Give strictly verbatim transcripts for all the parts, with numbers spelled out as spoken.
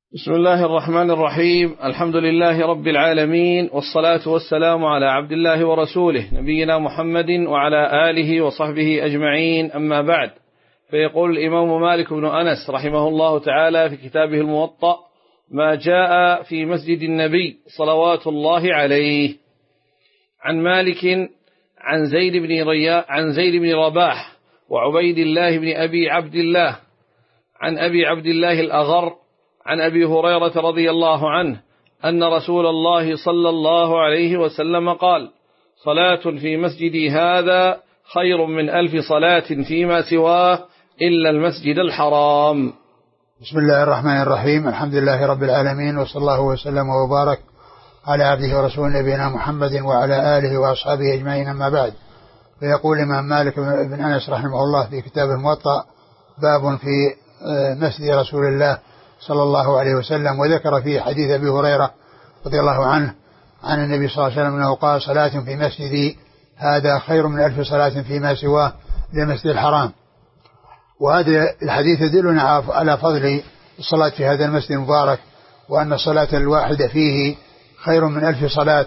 بسم الله الرحمن الرحيم. الحمد لله رب العالمين، والصلاة والسلام على عبد الله ورسوله نبينا محمد وعلى آله وصحبه أجمعين، أما بعد. فيقول الإمام مالك بن أنس رحمه الله تعالى في كتابه الموطأ: ما جاء في مسجد النبي صلوات الله عليه. عن مالك عن زيد بن ريا عن زيد بن رباح وعبيد الله بن أبي عبد الله عن أبي عبد الله الأغر عن أبي هريرة رضي الله عنه أن رسول الله صلى الله عليه وسلم قال: صلاة في مسجدي هذا خير من ألف صلاة فيما سواه إلا المسجد الحرام. بسم الله الرحمن الرحيم. الحمد لله رب العالمين، وصلى الله وسلم وبارك على عبده ورسوله نبينا محمد وعلى آله وأصحابه أجمعين، أما بعد. فيقول الإمام مالك بن أنس رحمه الله في كتاب الموطأ: باب في مسجد رسول الله صلى الله عليه وسلم، وذكر فيه حديث أبي هريرة رضي الله عنه عن النبي صلى الله عليه وسلم أنه قال: صلاة في مسجدي هذا خير من ألف صلاة فيما سواه للمسجد الحرام. وهذا الحديث يدلنا على فضل الصلاة في هذا المسجد المبارك، وأن الصلاة الواحدة فيه خير من ألف صلاة.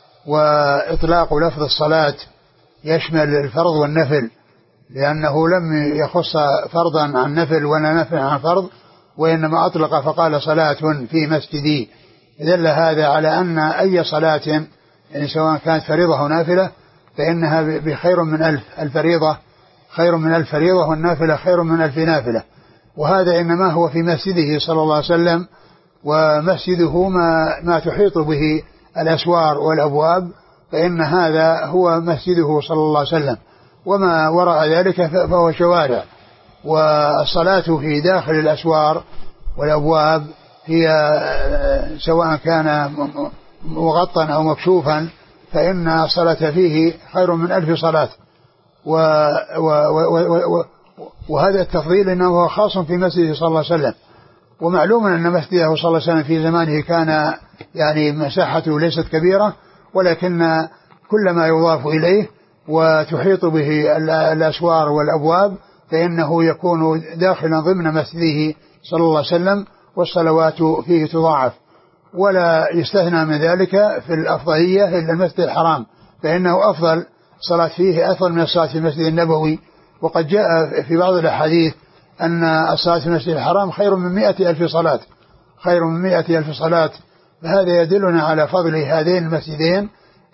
وإطلاق لفظ الصلاة يشمل الفرض والنفل، لأنه لم يخص فرضا عن نفل ولا نفل عن فرض، وإنما أطلق فقال: صلاة في مسجدي. دل هذا على أن أي صلاة يعني سواء كانت فريضة أو نافلة فإنها بخير من ألف. الفريضة خير من ألف فريضة، والنافلة خير من ألف نافلة. وهذا إنما هو في مسجده صلى الله عليه وسلم، ومسجده ما, ما تحيط به الأسوار والأبواب، فإن هذا هو مسجده صلى الله عليه وسلم. وما وراء ذلك فهو شوارع. والصلاة في داخل الأسوار والأبواب هي سواء كان مغطى أو مكشوفا فإن الصلاة فيه خير من ألف صلاة. و و و و وهذا التفضيل إنه خاص في مسجده صلى الله عليه وسلم. ومعلوم أن مسجده صلى الله عليه وسلم في زمانه كان يعني مساحته ليست كبيرة، ولكن كل ما يضاف إليه وتحيط به الأسوار والأبواب فإنه يكون داخلا ضمن مسجده صلى الله عليه وسلم، والصلوات فيه تضاعف. ولا يستثنى من ذلك في الأفضلية إلا المسجد الحرام، فإنه أفضل صلاة فيه أفضل من الصلاة في المسجد النبوي. وقد جاء في بعض الأحاديث أن الصلاة في المسجد الحرام خير من مئة ألف صلاة خير من مئة ألف صلاة. فهذا يدلنا على فضل هذين المسجدين،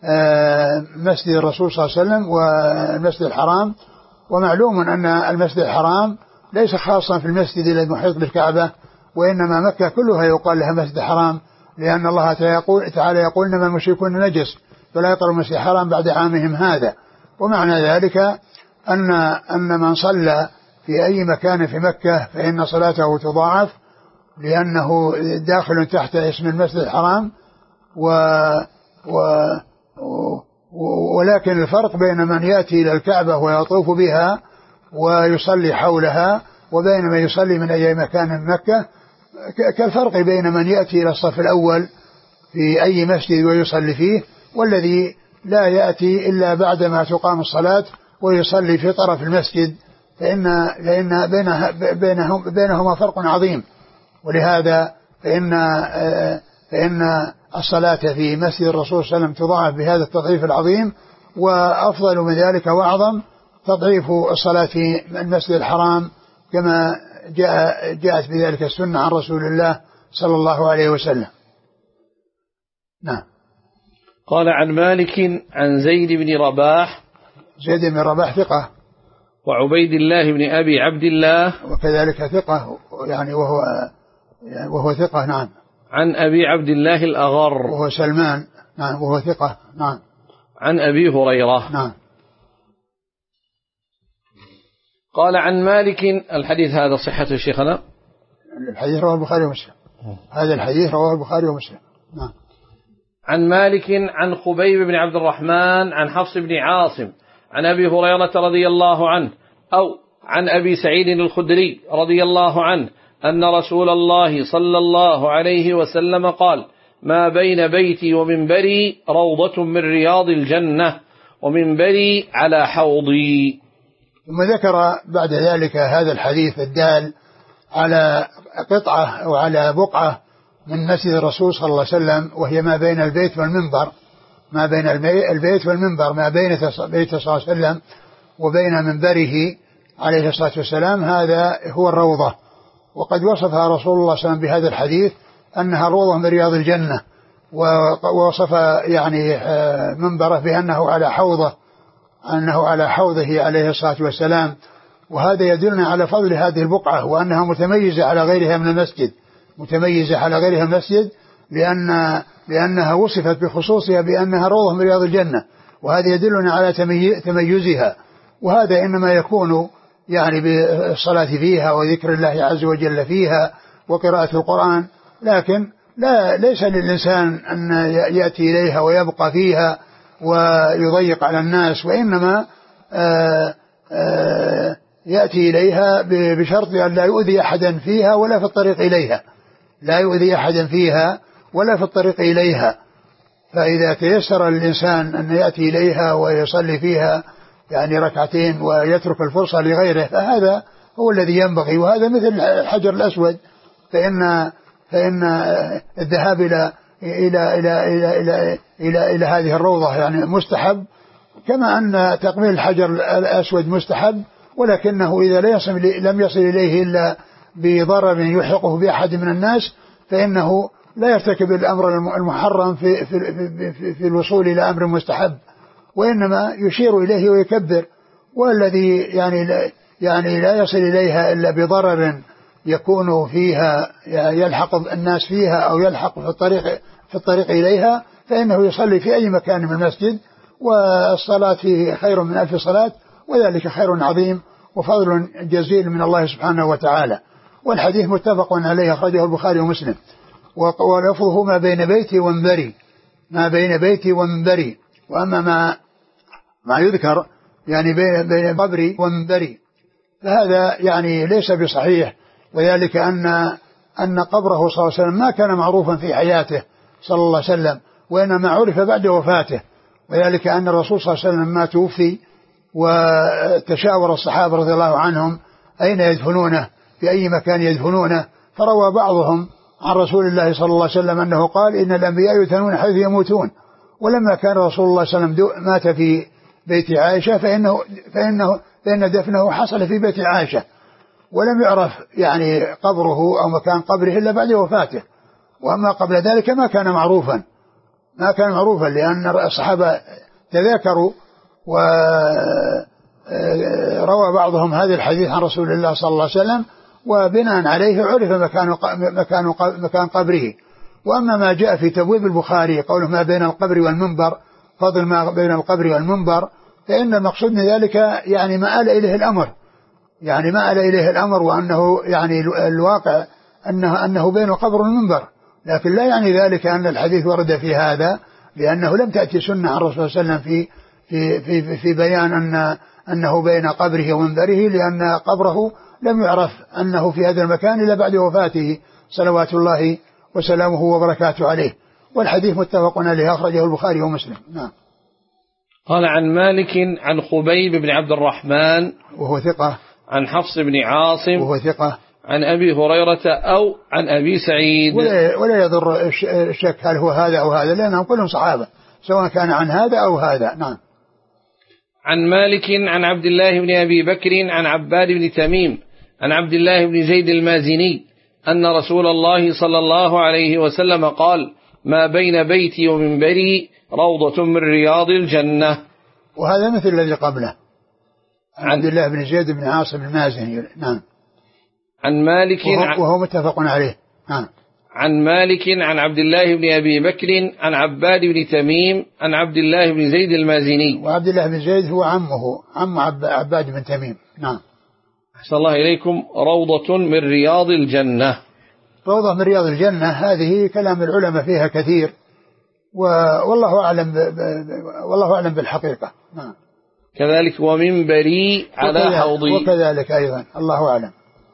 مسجد الرسول صلى الله عليه وسلم والمسجد الحرام. ومعلوم أن المسجد الحرام ليس خاصا في المسجد المحيط بالكعبة، وإنما مكة كلها يقال لها مسجد حرام، لأن الله تعالى يقول: إنما المشركون نجس فلا يقربوا المسجد الحرام بعد عامهم هذا. ومعنى ذلك أن أن من صلى في أي مكان في مكة فإن صلاته تضاعف، لأنه داخل تحت اسم المسجد الحرام. و, و ولكن الفرق بين من يأتي إلى الكعبة ويطوف بها ويصلي حولها وبين من يصلي من أي مكان من مكة كالفرق بين من يأتي إلى الصف الأول في أي مسجد ويصلي فيه، والذي لا يأتي إلا بعدما تقام الصلاة ويصلي في طرف المسجد، فإن لأن بينه بينهم بينهما فرق عظيم. ولهذا فإن فإن الصلاة في مسجد الرسول صلى الله عليه وسلم تضاعف بهذا التضعيف العظيم. وأفضل من ذلك وأعظم تضعيف الصلاة في المسجد الحرام، كما جاء جاءت بذلك السنة عن رسول الله صلى الله عليه وسلم. نعم. قال: عن مالك عن زيد بن رباح. زيد بن رباح ثقة. وعبيد الله بن أبي عبد الله وكذلك ثقة، يعني وهو وهو ثقة. نعم. عن أبي عبد الله الأغر وهو سلمان. نعم. وهو ثقة. نعم. عن أبي هريرة. نعم. قال: عن مالك. الحديث هذا صحته شيخنا؟ الحديث رواه البخاري ومسلم. هذا الحديث رواه البخاري ومسلم. نعم. عن مالك عن خبيب بن عبد الرحمن عن حفص بن عاصم عن أبي هريرة رضي الله عنه أو عن أبي سعيد الخدري رضي الله عنه أن رسول الله صلى الله عليه وسلم قال: ما بين بيتي ومنبري روضة من رياض الجنة، ومنبري على حوضي. ثم ذكر بعد ذلك هذا الحديث الدال على قطعة أو على بقعة من مسجد الرسول صلى الله عليه وسلم، وهي ما بين البيت والمنبر، ما بين البيت والمنبر، ما بين بيته صلى الله عليه وسلم وبين منبره عليه الصلاة والسلام، هذا هو الروضة. وقد وصفها رسول الله صلى الله عليه وسلم بهذا الحديث أنها روضة من رياض الجنة، ووصف يعني منبره بأنه على حوضه، أنه على حوضه عليه الصلاة والسلام. وهذا يدلنا على فضل هذه البقعة، وأنها متميزة على غيرها من المسجد، متميزة على غيرها من المسجد لأن لأنها وصفت بخصوصها بأنها روضة من رياض الجنة، وهذا يدلنا على تميزها. وهذا إنما يكون يعني بالصلاة فيها وذكر الله عز وجل فيها وقراءة القرآن، لكن لا ليس للإنسان أن يأتي إليها ويبقى فيها ويضيق على الناس، وإنما آآ آآ يأتي إليها بشرط أن لا يؤذي أحدا فيها ولا في الطريق إليها، لا يؤذي أحدا فيها ولا في الطريق إليها. فإذا تيسر للإنسان أن يأتي إليها ويصلي فيها يعني ركعتين ويترك الفرصة لغيره، فهذا هو الذي ينبغي. وهذا مثل الحجر الأسود، فإن فإن الذهاب إلى إلى إلى إلى إلى إلى, إلى هذه الروضة يعني مستحب، كما أن تقبيل الحجر الأسود مستحب، ولكنه إذا لا يصل لم يصل إليه إلا بضرر يلحقه بأحد من الناس، فإنه لا يرتكب الأمر المحرم في في في, في الوصول إلى أمر مستحب، وإنما يشير إليه ويكبر. والذي يعني لا يعني لا يصل إليها إلا بضرر يكون فيها يلحق الناس فيها أو يلحق في الطريق في الطريق إليها، فإنه يصلي في أي مكان من المسجد، والصلاة فيه خير من ألف صلاة، وذلك خير عظيم وفضل جزيل من الله سبحانه وتعالى. والحديث متفق عليه، أخرجه البخاري ومسلم. ولفظه ما بين بيتي ومنبري، ما بين بيتي ومنبري. وأما ما ما يذكر يعني بين بين قبري ومنبري فهذا يعني ليس بصحيح، وذلك أن أن قبره صلى الله عليه وسلم ما كان معروفا في حياته صلى الله عليه وسلم، وإنما عرف بعد وفاته، وذلك أن الرسول صلى الله عليه وسلم ما توفي وتشاور الصحابة رضي الله عنهم أين يدفنونه، في أي مكان يدفنونه، فروى بعضهم عن رسول الله صلى الله عليه وسلم أنه قال إن الأنبياء يدفنون حيث يموتون. ولما كان رسول الله صلى الله عليه وسلم مات في بيت عائشة فإنه, فإنه فإن دفنه حصل في بيت عائشة، ولم يعرف يعني قبره أو مكان قبره إلا بعد وفاته. وأما قبل ذلك ما كان معروفا، ما كان معروفا لأن الصحابة تذاكروا وروى بعضهم هذا الحديث عن رسول الله صلى الله عليه وسلم، وبناء عليه عرف مكان مكان مكان قبره. وأما ما جاء في تبويب البخاري قوله ما بين القبر والمنبر، فضل ما بين القبر والمنبر، فإن المقصود من ذلك يعني ما آل إليه الأمر، يعني ما آل إليه الأمر، وأنه يعني الواقع أنه أنه بين القبر والمنبر، لكن لا يعني ذلك أن الحديث ورد في هذا، لأنه لم تأتي سنة عن الرسول صلى الله عليه وسلم في في في في بيان أن أنه بين قبره ومنبره، لأن قبره لم يعرف أنه في هذا المكان إلا بعد وفاته صلوات الله وسلامه وبركاته عليه. والحديث متفق عليه، أخرجه البخاري ومسلم. نعم. قال عن مالك عن خبيب بن عبد الرحمن وهو ثقة، عن حفص بن عاصم وهو ثقة، عن أبي هريرة أو عن أبي سعيد. ولا, ولا يضر الشك هل هو هذا أو هذا، لأنهم كلهم صحابة سواء كان عن هذا أو هذا. نعم. عن مالك عن عبد الله بن أبي بكر عن عباد بن تميم عن عبد الله بن زيد المازني أن رسول الله صلى الله عليه وسلم قال ما بين بيتي ومنبري روضة من رياض الجنة. وهذا مثل الذي قبله عن عبد الله بن زيد بن عاصم المازني. نعم. عن مالك وهو, وهو متفق عليه. نعم. عن مالك عن عبد الله بن أبي بكر عن عباد بن تميم عن عبد الله بن زيد المازني. وعبد الله بن زيد هو عمه، عم عباد بن تميم. نعم. أحسن الله إليكم. روضة من رياض الجنة. روضة من رياض الجنة هذه كلام العلماء فيها كثير، والله أعلم ب... ب... والله أعلم بالحقيقة. نعم. كذلك ومنبري على حوضي، وكذلك أيضا الله أعلم.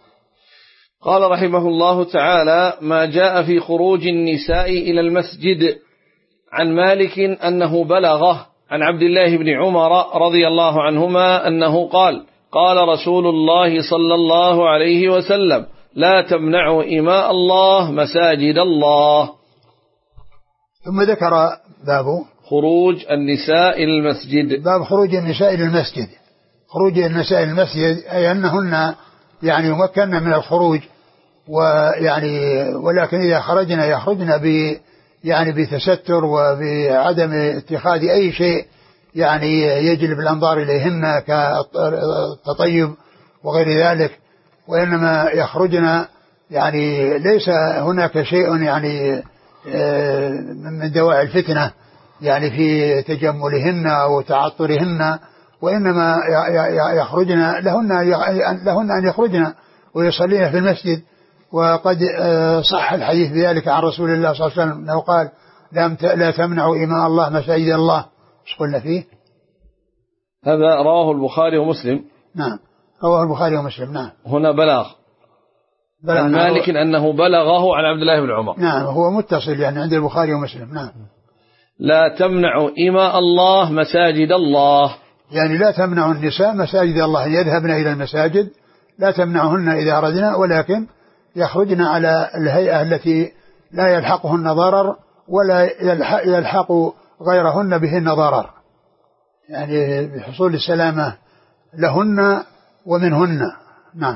قال رحمه الله تعالى ما جاء في خروج النساء إلى المسجد. عن مالك أنه بلغه عن عبد الله بن عمر رضي الله عنهما أنه قال قال رسول الله صلى الله عليه وسلم لا تمنعوا إماء الله مساجد الله. ثم ذكر باب خروج النساء إلى المسجد. باب خروج النساء إلى المسجد. خروج النساء إلى المسجد أي أنهن يعني يمكن من الخروج، ويعني ولكن إذا خرجنا يخرجنا ب يعني بتستر وبعدم اتخاذ أي شيء يعني يجلب الأنظار إليهن كالتطيب وغير ذلك، وإنما يخرجنا يعني ليس هناك شيء يعني من دواعي الفتنة يعني في تجملهن أو تعطرهن، وإنما يخرجنا لهن لهن أن يخرجن ويصلين في المسجد. وقد صح الحديث بذلك عن رسول الله صلى الله عليه وسلم أنه قال لا تمنعوا إماء الله مساجد الله. ايش قلنا فيه؟ هذا رواه البخاري ومسلم. نعم رواه البخاري ومسلم. نعم. هنا بلاغ عن مالك أنه بلغه عن عبد الله بن عمر. نعم هو متصل يعني عند البخاري ومسلم. نعم. لا تمنعوا إماء الله مساجد الله، يعني لا تمنعوا النساء مساجد الله، يذهبن إلى المساجد لا تمنعهن إذا أردنا، ولكن يخرجن على الهيئة التي لا يلحقهن ضرر ولا يلحق غيرهن بهن ضرر، يعني بحصول السلامة لهن ومنهن. نعم.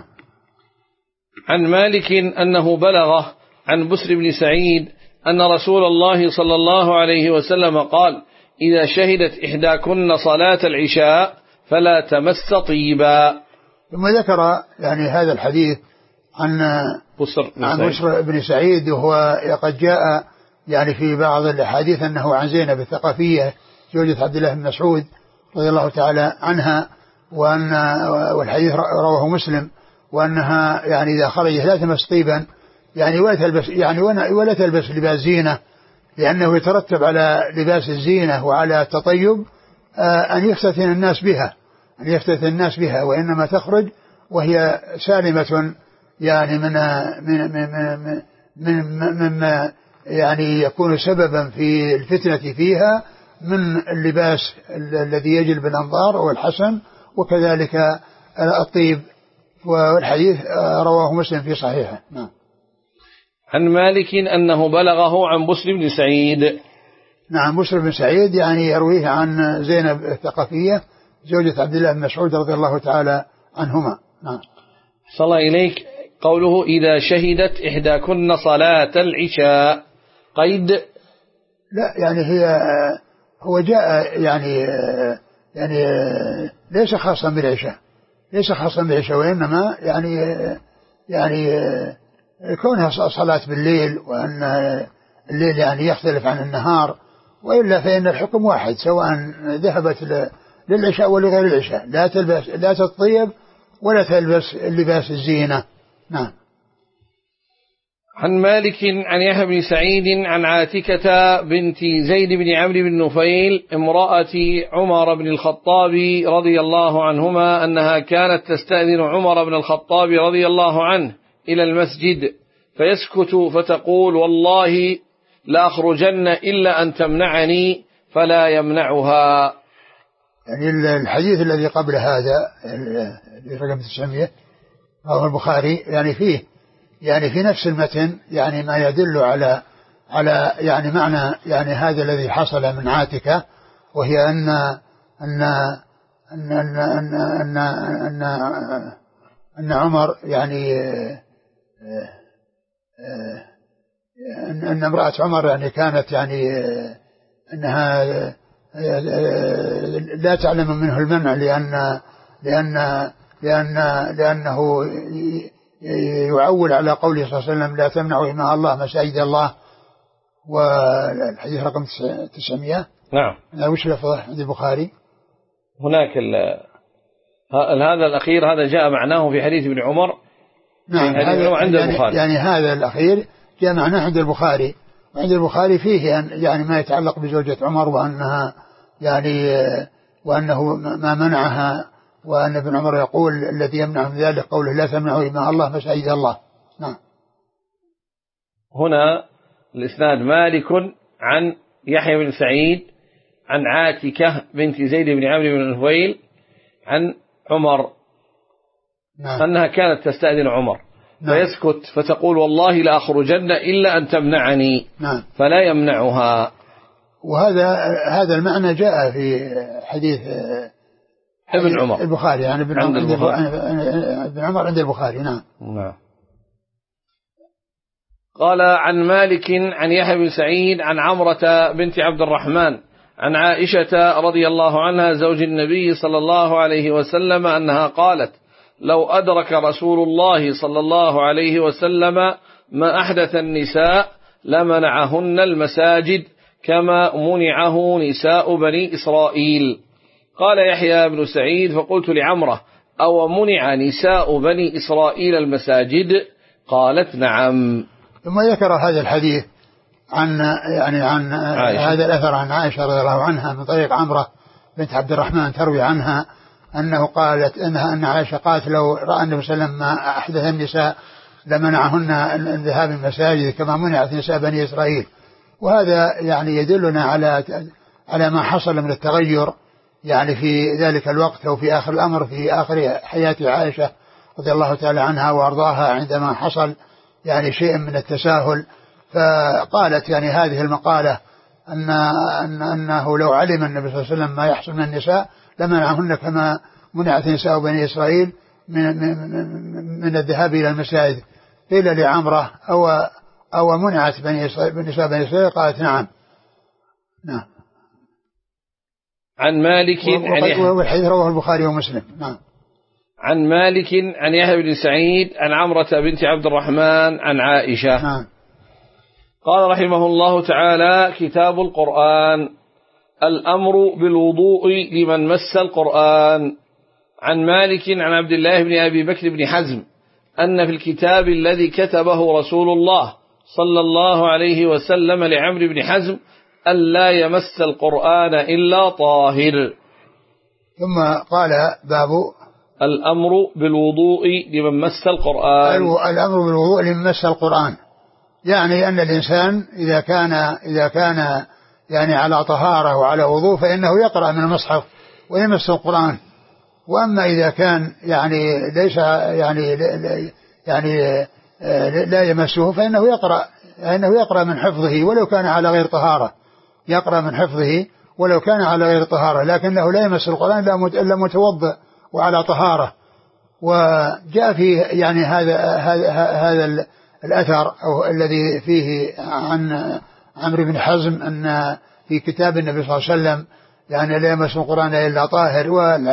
عن مالك أنه بلغه عن بسر بن سعيد أن رسول الله صلى الله عليه وسلم قال إذا شهدت إحداكن صلاة العشاء فلا تمس طيبا. ثم ذكر يعني هذا الحديث عن بسر بن عن سعيد. بسر بن سعيد، وهو قد جاء يعني في بعض الأحاديث أنه عن زينب الثقفية زوجة عبد الله بن مسعود رضي الله تعالى عنها، وأن والحديث رواه مسلم، وأنها يعني إذا خرجت لا تمس طيبا يعني ولا تلبس يعني ولا تلبس لباس زينة، لأنه يترتب على لباس الزينة وعلى التطيب أن يفتتن الناس بها أن يفتتن الناس بها وإنما تخرج وهي سالمة يعني من من من من مما يعني يكون سببا في الفتنة فيها من اللباس الذي يجلب الأنظار والحسن وكذلك الطيب. والحديث رواه مسلم في صحيحه. نعم. عن مالك أنه بلغه عن بسر بن سعيد. نعم بسر بن سعيد يعني يرويه عن زينب الثقفية زوجة عبد الله بن مسعود رضي الله تعالى عنهما. نعم. صلى الله إليك. قوله إذا شهدت إحداكن صلاة العشاء قيد؟ لا يعني هي هو جاء يعني يعني ليس خاصا بالعشاء ليس خاصا بالعشاء وإنما يعني يعني كونها صلاة بالليل، وأن الليل يعني يختلف عن النهار، وإلا فإن الحكم واحد سواء ذهبت للعشاء ولغير العشاء، لا تلبس لا تطيب ولا تلبس لباس الزينة. نعم. عن مالك عن يحيى بن سعيد عن عاتكة بنت زيد بن عمرو بن نفيل امرأة عمر بن الخطاب رضي الله عنهما أنها كانت تستأذن عمر بن الخطاب رضي الله عنه إلى المسجد فيسكت فتقول والله لا أخرجن إلا أن تمنعني فلا يمنعها. يعني الحديث الذي قبل هذا رقم تسعمائة رواه البخاري يعني فيه يعني في نفس المتن يعني ما يدل على على يعني معنى يعني هذا الذي حصل من عاتكة، وهي أن أن أن أن أن أن, أن, أن عمر يعني أن, أن امرأة عمر يعني كانت يعني أنها لا تعلم منه المنع لأن لأن لأن لأنه يعول على قوله صلى الله عليه وسلم لا تمنعوا إماء الله مساجد الله. والحديث رقم تسعمائة. نعم. وش لفظه عند البخاري؟ هناك هذا الأخير هذا جاء معناه في حديث ابن عمر. نعم هذا عند يعني, البخاري. يعني هذا الأخير جاء معناه عند البخاري، وعند البخاري فيه يعني ما يتعلق بزوجة عمر وأنها يعني وأنه ما منعها، وأن ابن عمر يقول الذي يمنع من ذلك قوله لا تمنعوا إماء الله مساجد الله. نعم. هنا الإسناد مالك عن يحيى بن سعيد عن عاتكة بنت زيد بن عمرو بن نفيل عن عمر. نعم. أنها كانت تستأذن عمر. نعم. فيسكت فتقول والله لا أخرجن إلا أن تمنعني. نعم. فلا يمنعها. وهذا هذا المعنى جاء في حديث ابن عمر البخاري يعني ابن عمر عند البخاري. ابن عمر عند البخاري. نعم. نعم. قال عن مالك عن يحيى بن سعيد عن عمرة بنت عبد الرحمن عن عائشة رضي الله عنها زوج النبي صلى الله عليه وسلم أنها قالت لو أدرك رسول الله صلى الله عليه وسلم ما أحدث النساء لمنعهن المساجد كما منعه نساء بني إسرائيل. قال يحيى بن سعيد فقلت لعمرة أو منع نساء بني إسرائيل المساجد؟ قالت نعم. ثم ذكر هذا الحديث عن يعني عن عائشة. هذا الأثر عن عائشة رضي الله عنها من طريق عمرة بنت عبد الرحمن تروي عنها أنه قالت إنها أن عائشة قالت لو رأى النبي صلى الله عليه وسلم ما أحدث النساء لمنعهن الذهاب المساجد كما منعت نساء بني إسرائيل. وهذا يعني يدلنا على على ما حصل من التغير يعني في ذلك الوقت أو في آخر الأمر في آخر حياة عائشة رضي الله تعالى عنها وأرضاها عندما حصل يعني شيء من التساهل. فقالت يعني هذه المقالة أن أن أنه لو علم النبي صلى الله عليه وسلم ما يحصل من النساء لمنعهن كما منعت نساء بني إسرائيل من, من, من الذهاب إلى المساجد. قيل لعمرة أو أو منعت بني إسرائيل نساء بني إسرائيل؟ قالت نعم. نعم. عن مالك وهو الحديث رواه البخاري ومسلم. نعم. عن مالك عن يحيى بن سعيد عن عمرة بنت عبد الرحمن عن عائشة. نعم. قال رحمه الله تعالى كتاب القرآن. الأمر بالوضوء لمن مس القرآن. عن مالك عن عبد الله بن أبي بكر بن حزم أن في الكتاب الذي كتبه رسول الله صلى الله عليه وسلم لعمرو بن حزم ألا يمس القرآن إلا طاهر. ثم قال باب الأمر بالوضوء لمن مس القرآن. الأمر بالوضوء لمن مس القرآن يعني أن الإنسان إذا كان إذا كان يعني على طهارة وعلى وضوء فإنه يقرأ من المصحف ويمس القرآن. وأما إذا كان يعني ليس يعني يعني لا يمسه فإنه يقرأ فإنه يقرأ من حفظه ولو كان على غير طهارة يقرأ من حفظه ولو كان على غير طهارة لكنه لا يمس القرآن إلا متوضئ وعلى طهارة. وجاء في يعني هذا هذا هذا الأثر أو الذي فيه عن عمرو بن حزم أن في كتاب النبي صلى الله عليه وسلم يعني لا يمس القرآن إلا طاهر.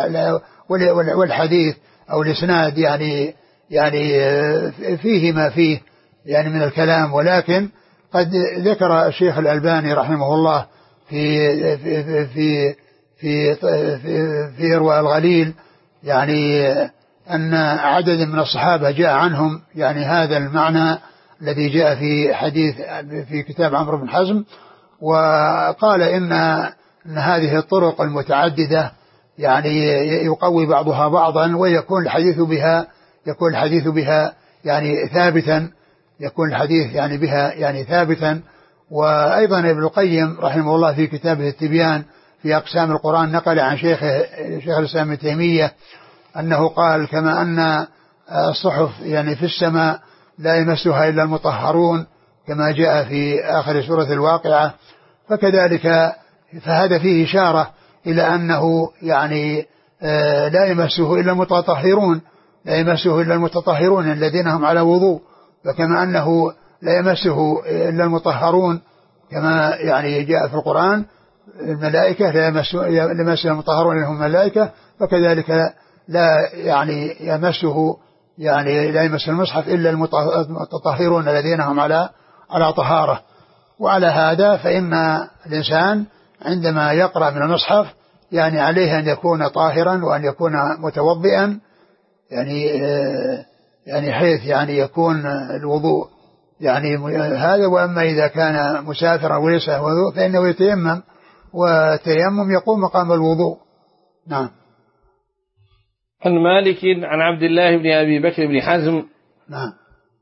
والحديث أو الإسناد يعني يعني فيه ما فيه يعني من الكلام. ولكن قد ذكر الشيخ الألباني رحمه الله في في في في في, في إرواء الغليل يعني أن عدد من الصحابة جاء عنهم يعني هذا المعنى الذي جاء في حديث في كتاب عمرو بن حزم. وقال إن, إن هذه الطرق المتعددة يعني يقوي بعضها بعضا ويكون الحديث بها يكون الحديث بها يعني ثابتا يكون الحديث يعني بها يعني ثابتا. وأيضا ابن القيم رحمه الله في كتابه التبيان في أقسام القرآن نقل عن شيخه شيخ الإسلام ابن تيمية أنه قال كما أن الصحف يعني في السماء لا يمسها إلا المطهرون كما جاء في آخر سورة الواقعة فكذلك فهذا فيه إشارة إلى أنه يعني لا يمسه إلا المتطهرون لا يمسه إلا المتطهرون الذين هم على وضوء. فكما أنه لا يمسه إلا المطهرون كما يعني جاء في القرآن الملائكة لا يمسه المطهرون إلا هم الملائكة فكذلك لا يعني يمسه يعني لا يمس المصحف إلا المتطهرون الذين هم على على طهارة. وعلى هذا فإن الإنسان عندما يقرأ من المصحف يعني عليه أن يكون طاهرا وأن يكون متوضئا يعني يعني حيث يعني يكون الوضوء يعني هذا. وأما إذا كان مسافرا وليس وضوء فإنه يتيمم والتيمم يقوم مقام الوضوء. نعم. عن مالك عن عبد الله بن أبي بكر بن حزم نعم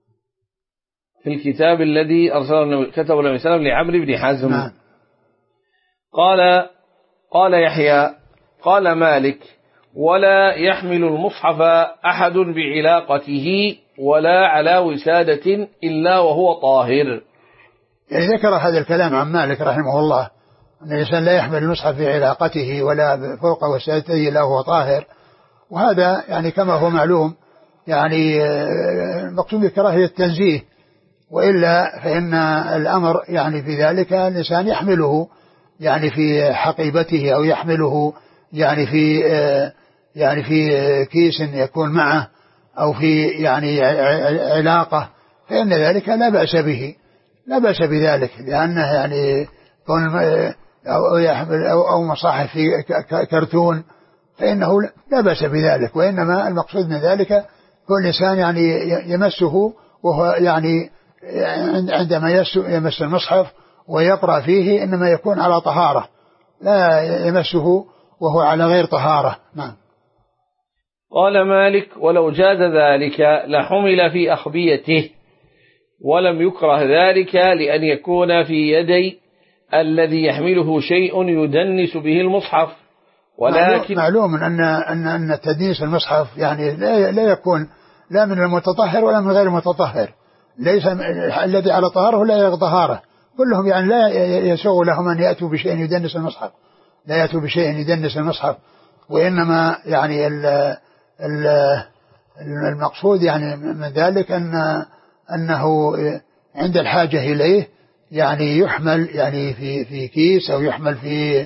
في الكتاب الذي أرسله كتبه النبي صلى الله عليه وسلم لعمرو بن حزم. نعم. قال قال يحيى قال مالك ولا يحمل المصحف أحد بعلاقته ولا على وسادة إلا وهو طاهر. يعني ذكر هذا الكلام عن مالك رحمه الله أن الإنسان لا يحمل المصحف في علاقته ولا فوق وسادته إلا وهو طاهر، وهذا يعني كما هو معلوم يعني المقصود بكراهية التنزيه، وإلا فإن الأمر يعني في ذلك الإنسان يحمله يعني في حقيبته أو يحمله يعني في يعني في كيس يكون معه أو في يعني علاقة، فإن ذلك لا بأس به، لا بأس بذلك، لأنه يعني كون أو يحمل أو أو مصاحف في كرتون فإنه لا بأس بذلك، وإنما المقصود من ذلك كل إنسان يعني يمسه وهو يعني عندما يمس المصحف ويقرأ فيه إنما يكون على طهارة، لا يمسه وهو على غير طهارة. نعم. قال مالك: ولو جاز ذلك لحمل في أخبيته، ولم يكره ذلك لأن يكون في يدي الذي يحمله شيء يدنس به المصحف. ولكن معلوم أن أن أن تدنيس المصحف يعني لا لا يكون لا من المتطهر ولا من غير المتطهر، ليس الذي على طهارة ولا غير طهارة، كلهم يعني لا يسوغ لهم أن يأتوا بشيء يدنس المصحف، لا يأتوا بشيء يدنس المصحف، وإنما يعني ال ال المقصود يعني من ذلك أن أنه عند الحاجة إليه يعني يحمل يعني في في كيس أو يحمل في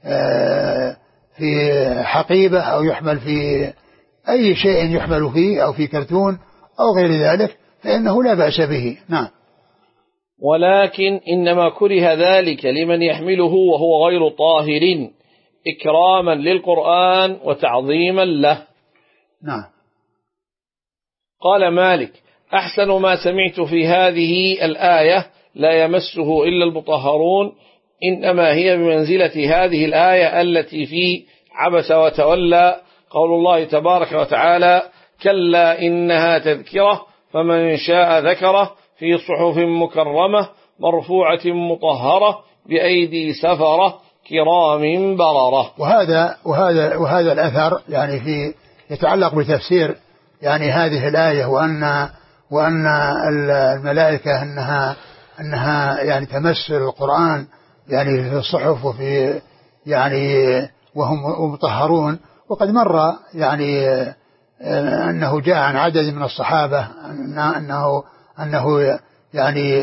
في حقيبة أو يحمل في أي شيء يحمل فيه أو في كرتون أو غير ذلك فإنه لا بأس به. نعم. ولكن إنما كره ذلك لمن يحمله وهو غير طاهر إكراما للقرآن وتعظيما له. نعم. قال مالك: أحسن ما سمعت في هذه الآية لا يمسه إلا المطهرون إنما هي بمنزلة هذه الآية التي في عبس وتولى، قول الله تبارك وتعالى: كلا إنها تذكرة فمن شاء ذكره في صحف مكرمة مرفوعة مطهرة بأيدي سفرة كرام بررة. وهذا وهذا وهذا الأثر يعني في يتعلق بتفسير يعني هذه الآية، وأن وأن الملائكة أنها أنها يعني تمس القرآن يعني في الصحف وفي يعني وهم مطهرون. وقد مر يعني أنه جاء عن عدد من الصحابة أنه أنه يعني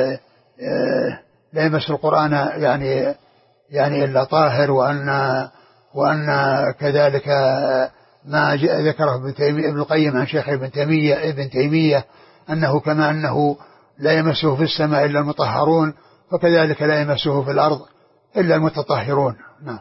لا يمس القرآن يعني يعني إلا طاهر، وأن وأن كذلك ما ذكره ابن القيم عن شيخ ابن تيمية ابن تيمية أنه كما أنه لا يمسه في السماء إلا المطهرون فكذلك لا يمسه في الأرض إلا المتطهرون. نعم.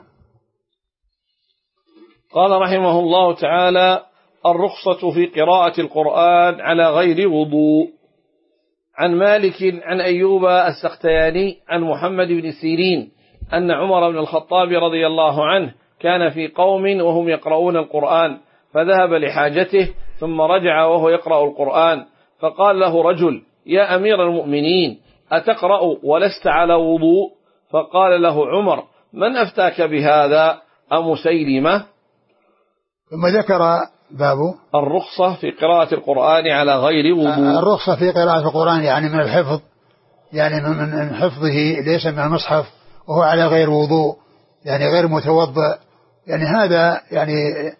قال رحمه الله تعالى: الرخصة في قراءة القرآن على غير وضوء. عن مالك عن أيوب السختياني عن محمد بن سيرين أن عمر بن الخطاب رضي الله عنه كان في قوم وهم يقرؤون القرآن فذهب لحاجته ثم رجع وهو يقرأ القرآن، فقال له رجل: يا أمير المؤمنين أتقرأ ولست على وضوء؟ فقال له عمر: من أفتاك بهذا أمسيلمة؟ ثم ذكر باب الرخصة في قراءة القرآن على غير وضوء. الرخصة في قراءة القرآن يعني من الحفظ، يعني من حفظه ليس من المصحف وهو على غير وضوء يعني غير متوضئ، يعني هذا يعني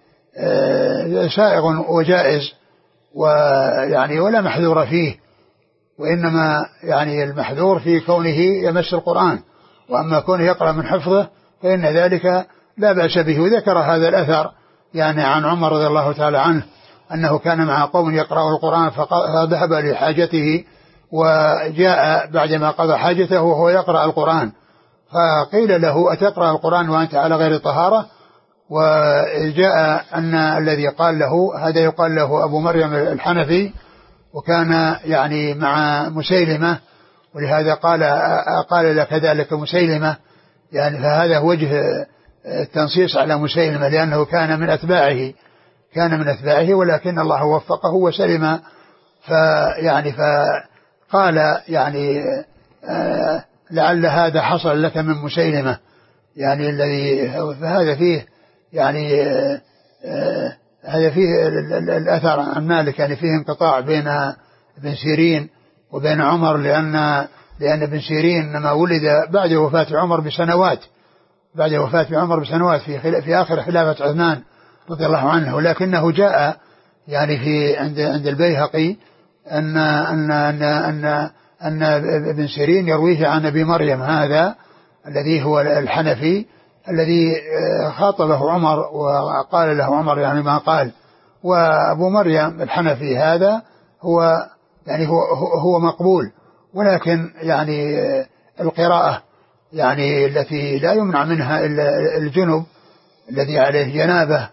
سائغ وجائز ويعني ولا محذور فيه، وإنما يعني المحذور في كونه يمس القرآن، وأما كونه يقرأ من حفظه فإن ذلك لا بأس به. وذكر هذا الأثر يعني عن عمر رضي الله تعالى عنه أنه كان مع قوم يقرأ القرآن فذهب لحاجته وجاء بعدما قضى حاجته وهو يقرأ القرآن، فقيل له: أتقرأ القرآن وأنت على غير طهارة؟ وجاء أن الذي قال له هذا يقال له أبو مريم الحنفي، وكان يعني مع مسيلمة، ولهذا قال قال لك ذلك مسيلمة، يعني فهذا وجه التنصيص على مسيلمة لأنه كان من أتباعه كان من أتباعه ولكن الله وفقه وسلم، فيعني فقال يعني لعل هذا حصل لك من مسيلمة، يعني الذي فهذا فيه يعني هذا فيه الأثر عن مالك يعني فيه انقطاع بين ابن سيرين وبين عمر، لأن لأن ابن سيرين لما ولد بعد وفاة عمر بسنوات بعد وفاة عمر بسنوات في في آخر خلافة عثمان رضي الله عنه، ولكنه جاء يعني في عند عند البيهقي أن أن أن أن أن ابن سيرين يرويه عن أبي مريم هذا الذي هو الحنفي الذي خاطبه عمر وقال له عمر يعني ما قال، وأبو مريم الحنفي هذا هو يعني هو هو مقبول، ولكن يعني القراءة يعني التي لا يمنع منها إلا الجنب الذي عليه جنابه،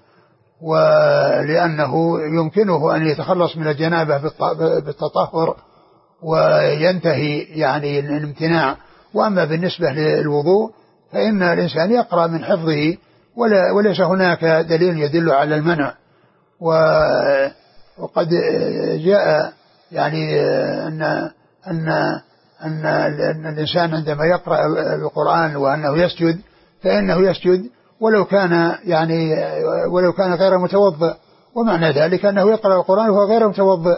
ولأنه يمكنه أن يتخلص من الجنابة بالتطهر وينتهي يعني الامتناع. وأما بالنسبة للوضوء فإن الإنسان يقرأ من حفظه ولا وليس هناك دليل يدل على المنع. وقد جاء يعني أن أن أن الإنسان عندما يقرأ القرآن وأنه يسجد فإنه يسجد ولو كان يعني ولو كان غير متوضئ، ومعنى ذلك أنه يقرأ القرآن وهو غير متوضئ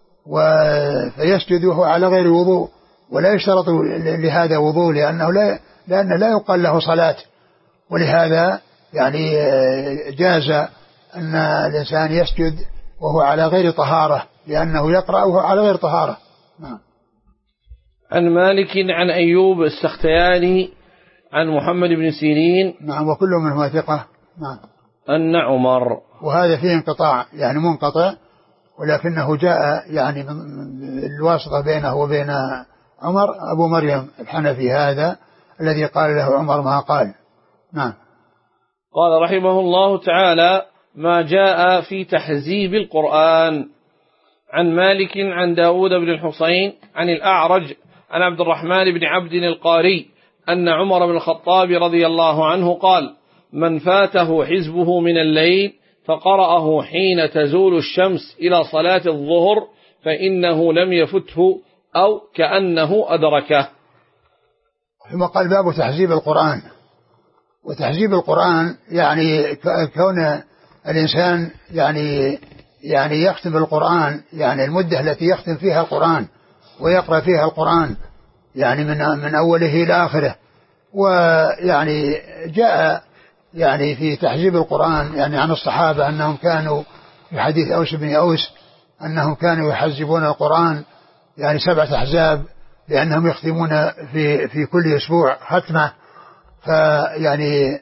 فيسجد وهو على غير وضوء، ولا يشترط لهذا وضوء لأنه لا لأنه لا يقال له صلاة. ولهذا يعني جاز أن الإنسان يسجد وهو على غير طهارة لأنه يقرأ وهو على غير طهارة. نعم. عن مالك عن أيوب السختياني عن محمد بن سيرين نعم وكل منه ثقة. نعم. أن عمر، وهذا فيه انقطاع يعني منقطع، ولكنه جاء يعني من الواسطة بينه وبين عمر أبو مريم الحنفي هذا الذي قال له عمر ما قال. نعم. قال رحمه الله تعالى: ما جاء في تحزيب القرآن. عن مالك عن داود بن الحصين عن الأعرج عن عبد الرحمن بن عبد القاري أن عمر بن الخطاب رضي الله عنه قال: من فاته حزبه من الليل فقرأه حين تزول الشمس إلى صلاة الظهر فإنه لم يفته أو كأنه أدركه. ثم قال: باب تحزيب القرآن. وتحزيب القرآن يعني كون الإنسان يعني يعني يختم القرآن، يعني المدة التي يختم فيها القرآن ويقرأ فيها القرآن يعني من من أوله إلى آخره. ويعني جاء يعني في تحزيب القرآن يعني عن الصحابة أنهم كانوا في حديث أوس بن أوس أنهم كانوا يحزبون القرآن يعني سبعة أحزاب، لأنهم يختمون في في كل أسبوع ختمة. فيعني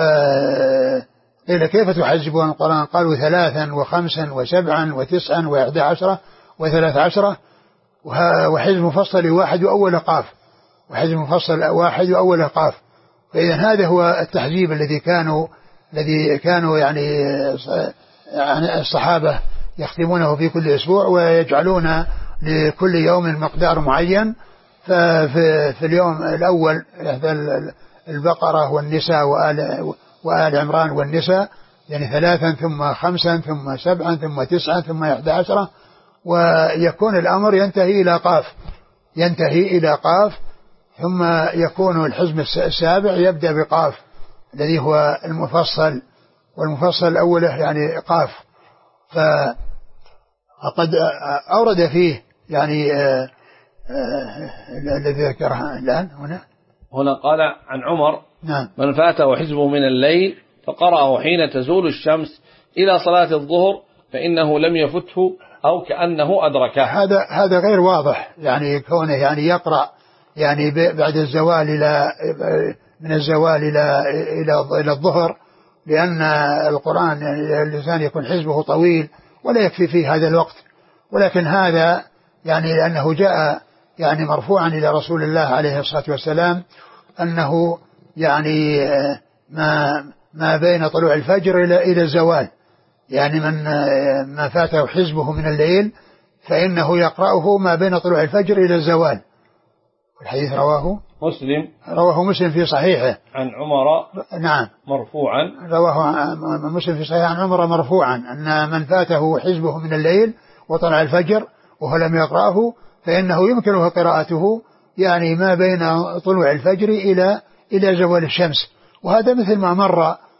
قيل: كيف تحزبون القرآن؟ قالوا: ثلاثا وخمسا وسبعا وتسعا وإحدى عشرة وثلاث عشرة، وحزب مفصل واحد وأول قاف، وحزب مفصل واحد وأول قاف. فإذا هذا هو التحزيب الذي كانوا الذي كانوا يعني الصحابة يختمونه في كل أسبوع، ويجعلون لكل يوم مقدار معين. ففي في اليوم الأول البقرة والنساء وآل, وآل عمران والنساء يعني ثلاثا ثم خمسا ثم سبعا ثم تسعا ثم إحدى عشرة، ويكون الأمر ينتهي إلى قاف ينتهي إلى قاف ثم يكون الحزب السابع يبدأ بقاف الذي هو المفصل، والمفصل الأوله يعني قاف. فقد أورد فيه يعني الذي ذكره الآن هنا هنا قال عن عمر: نعم. من فاته حزبه من الليل فقرأه حين تزول الشمس إلى صلاة الظهر فإنه لم يفته أو كأنه أدركه. هذا هذا غير واضح، يعني كونه يعني يقرأ يعني بعد الزوال إلى من الزوال إلى إلى إلى الظهر، لأن القرآن يعني الإنسان يكون حزبه طويل ولا يكفي فيه هذا الوقت. ولكن هذا يعني لأنه جاء يعني مرفوعا إلى رسول الله عليه الصلاة والسلام أنه يعني ما ما بين طلوع الفجر إلى إلى الزوال، يعني من ما فاته حزبه من الليل فإنه يقرأه ما بين طلوع الفجر إلى الزوال. الحديث رواه مسلم رواه مسلم في صحيحه عن عمر نعم مرفوعا رواه مسلم في صحيح عن عمر مرفوعا أن من فاته حزبه من الليل وطلع الفجر وهو لم يقرأه فإنه يمكنه قراءته يعني ما بين طلوع الفجر إلى إلى زوال الشمس. وهذا مثل ما مر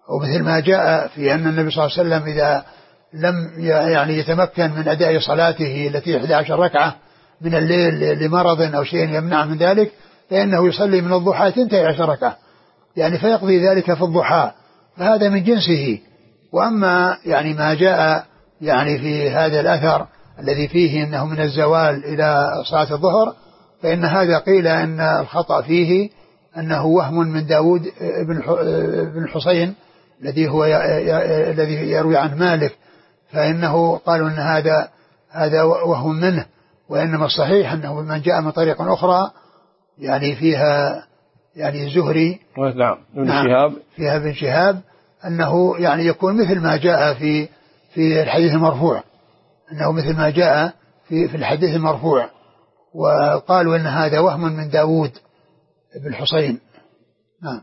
ومثل ما جاء في أن النبي صلى الله عليه وسلم إذا لم يعني يتمكن من أداء صلاته التي إحدى عشر ركعة من الليل لمرض أو شيء يمنع من ذلك فإنه يصلي من الضحى اثنتي عشر ركعة، يعني فيقضي ذلك في الضحى، فهذا من جنسه. وأما يعني ما جاء يعني في هذا الأثر الذي فيه أنه من الزوال إلى صلاة الظهر، فإن هذا قيل أن الخطأ فيه أنه وهم من داود بن حسين الذي هو الذي يروي عن مالك، فإنه قالوا أن هذا هذا وهم منه، وإنما الصحيح أنه من جاء من طريق أخرى يعني فيها يعني زهري نعم ابن شهاب فيها ابن شهاب أنه يعني يكون مثل ما جاء في في الحديث المرفوع، أنه مثل ما جاء في في الحديث المرفوع، وقالوا أن هذا وهم من داود بن حسين. نعم.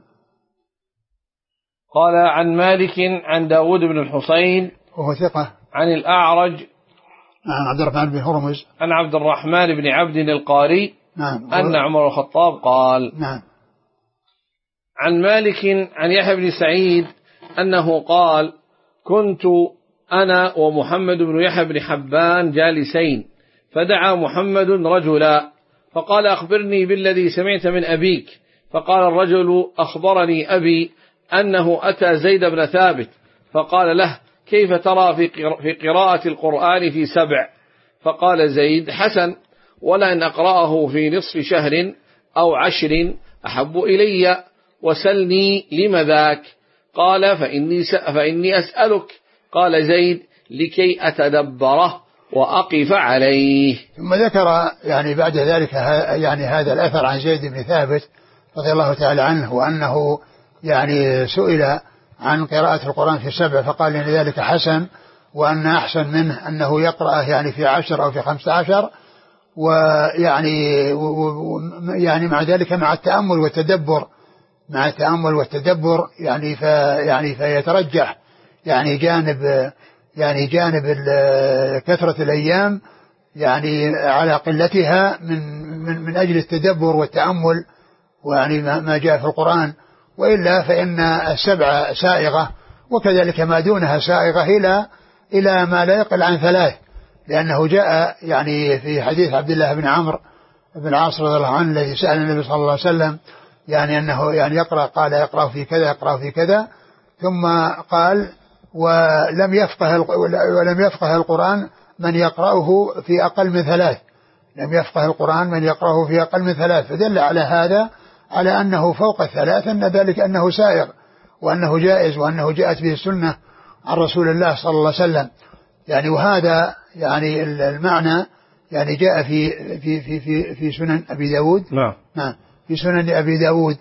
قال عن مالك عن داود بن الحسين وهو ثقة عن الأعرج عن عبد الرحمن بن هرمز عن عبد الرحمن بن عبد القاري نعم أن عمر الخطاب قال نعم. عن مالك عن يحيى بن سعيد أنه قال كنت أنا ومحمد بن يحيى بن حبان جالسين فدعا محمد رجلا فقال أخبرني بالذي سمعت من أبيك، فقال الرجل أخبرني أبي أنه أتى زيد بن ثابت فقال له كيف ترى في قراءة القرآن في سبع؟ فقال زيد حسن، ولأن أقرأه في نصف شهر أو عشر أحب إلي، وسلني لم ذاك؟ قال فإني, فإني أسألك. قال زيد لكي أتدبره وأقف عليه. ثم ذكر يعني بعد ذلك يعني هذا الأثر عن زيد بن ثابت رضي الله تعالى عنه، وأنه يعني سئل عن قراءة القرآن في سبع فقال إن ذلك حسن، وأن أحسن منه أنه يقرأ يعني في عشر أو في خمسة عشر، ويعني يعني مع ذلك مع التأمل والتدبر مع التأمل والتدبر يعني في يعني فيترجح يعني جانب يعني جانب كثرة الأيام يعني على قلتها من من من أجل التدبر والتأمل ويعني ما جاء في القرآن، وإلا فإن السبع سائغة، وكذلك ما دونها سائغة إلى إلى ما لا يقل عن ثلاث، لأنه جاء يعني في حديث عبد الله بن عمرو بن العاص رضي الله عنه الذي سأل النبي صلى الله عليه وسلم يعني أنه يعني يقرأ، قال يقرأ في كذا يقرأ في كذا، ثم قال ولم يفقه ولم يفقه القرآن من يقرأه في أقل من ثلاث، لم يفقه القرآن من يقرأه في أقل من ثلاث، فدل على هذا على أنه فوق الثلاث، أن ذلك أنه سائغ وأنه جائز وأنه جاءت به السنة عن رسول الله صلى الله عليه وسلم يعني. وهذا يعني المعنى يعني جاء في في في في, في سنن أبي داود نعم نعم في سنن أبي داود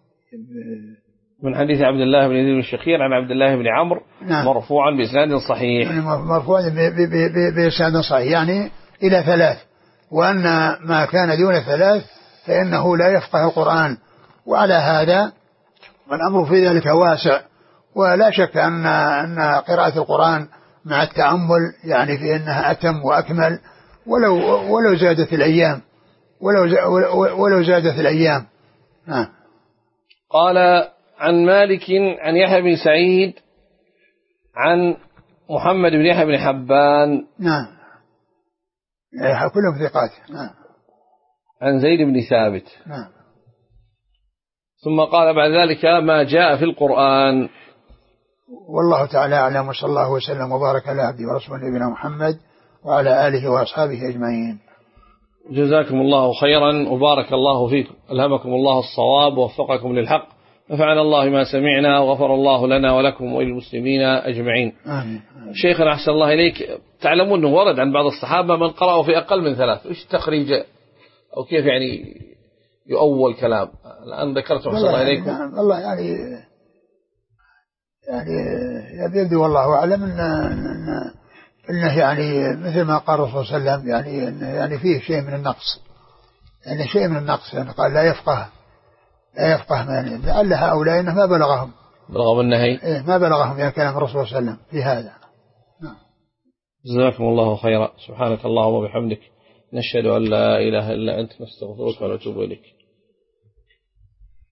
من حديث عبد الله بن يزيد الشخير عن عبد الله بن عمرو نعم مرفوعا بإسناد صحيح يعني مرفوعا بإسناد صحيح يعني إلى ثلاث، وأن ما كان دون ثلاث فإنه لا يفقه القرآن. وعلى هذا والأمر في ذلك واسع، ولا شك أن أن قراءة القرآن مع التأمل يعني في أنها أتم وأكمل ولو ولو زادت الأيام ولو ولو زادت الأيام. نعم. قال عن مالك عن يحيى بن سعيد عن محمد بن يحيى بن حبان نعم كلهم ثقات. نعم. عن زيد بن ثابت. نعم. ثم قال بعد ذلك ما جاء في القرآن. والله تعالى أعلم، وصلى الله وسلم وبارك على عبده ورسوله نبينا محمد وعلى آله وأصحابه أجمعين. جزاكم الله خيرا وبارك الله فيكم، ألهمكم الله الصواب ووفقكم للحق، نفعنا الله ما سمعنا وغفر الله لنا ولكم وللمسلمين أجمعين. آمين. شيخنا أحسن الله إليك، تعلمون أنه ورد عن بعض الصحابة من قرأوا في أقل من ثلاث، إيش التخريج أو كيف يعني يؤول كلام الآن ذكرتم أحسن الله إليكم؟ يعني والله يعني يعني يبدو والله أعلم إن إن إنه يعني مثل ما قال الرسول صلى الله عليه وسلم يعني إنه يعني فيه شيء من النقص، يعني شيء من النقص، يعني قال لا يفقه لا يفقه من لعل هؤلاء إنه ما بلغهم بلغهم النهي إيه ما بلغهم يعني كلام الرسول صلى الله عليه وسلم في هذا. نعم. جزاكم الله خيرا، سبحانك اللهم وبحمدك نشهد أن لا إله إلا أنت نستغفرك ونتوب إليك.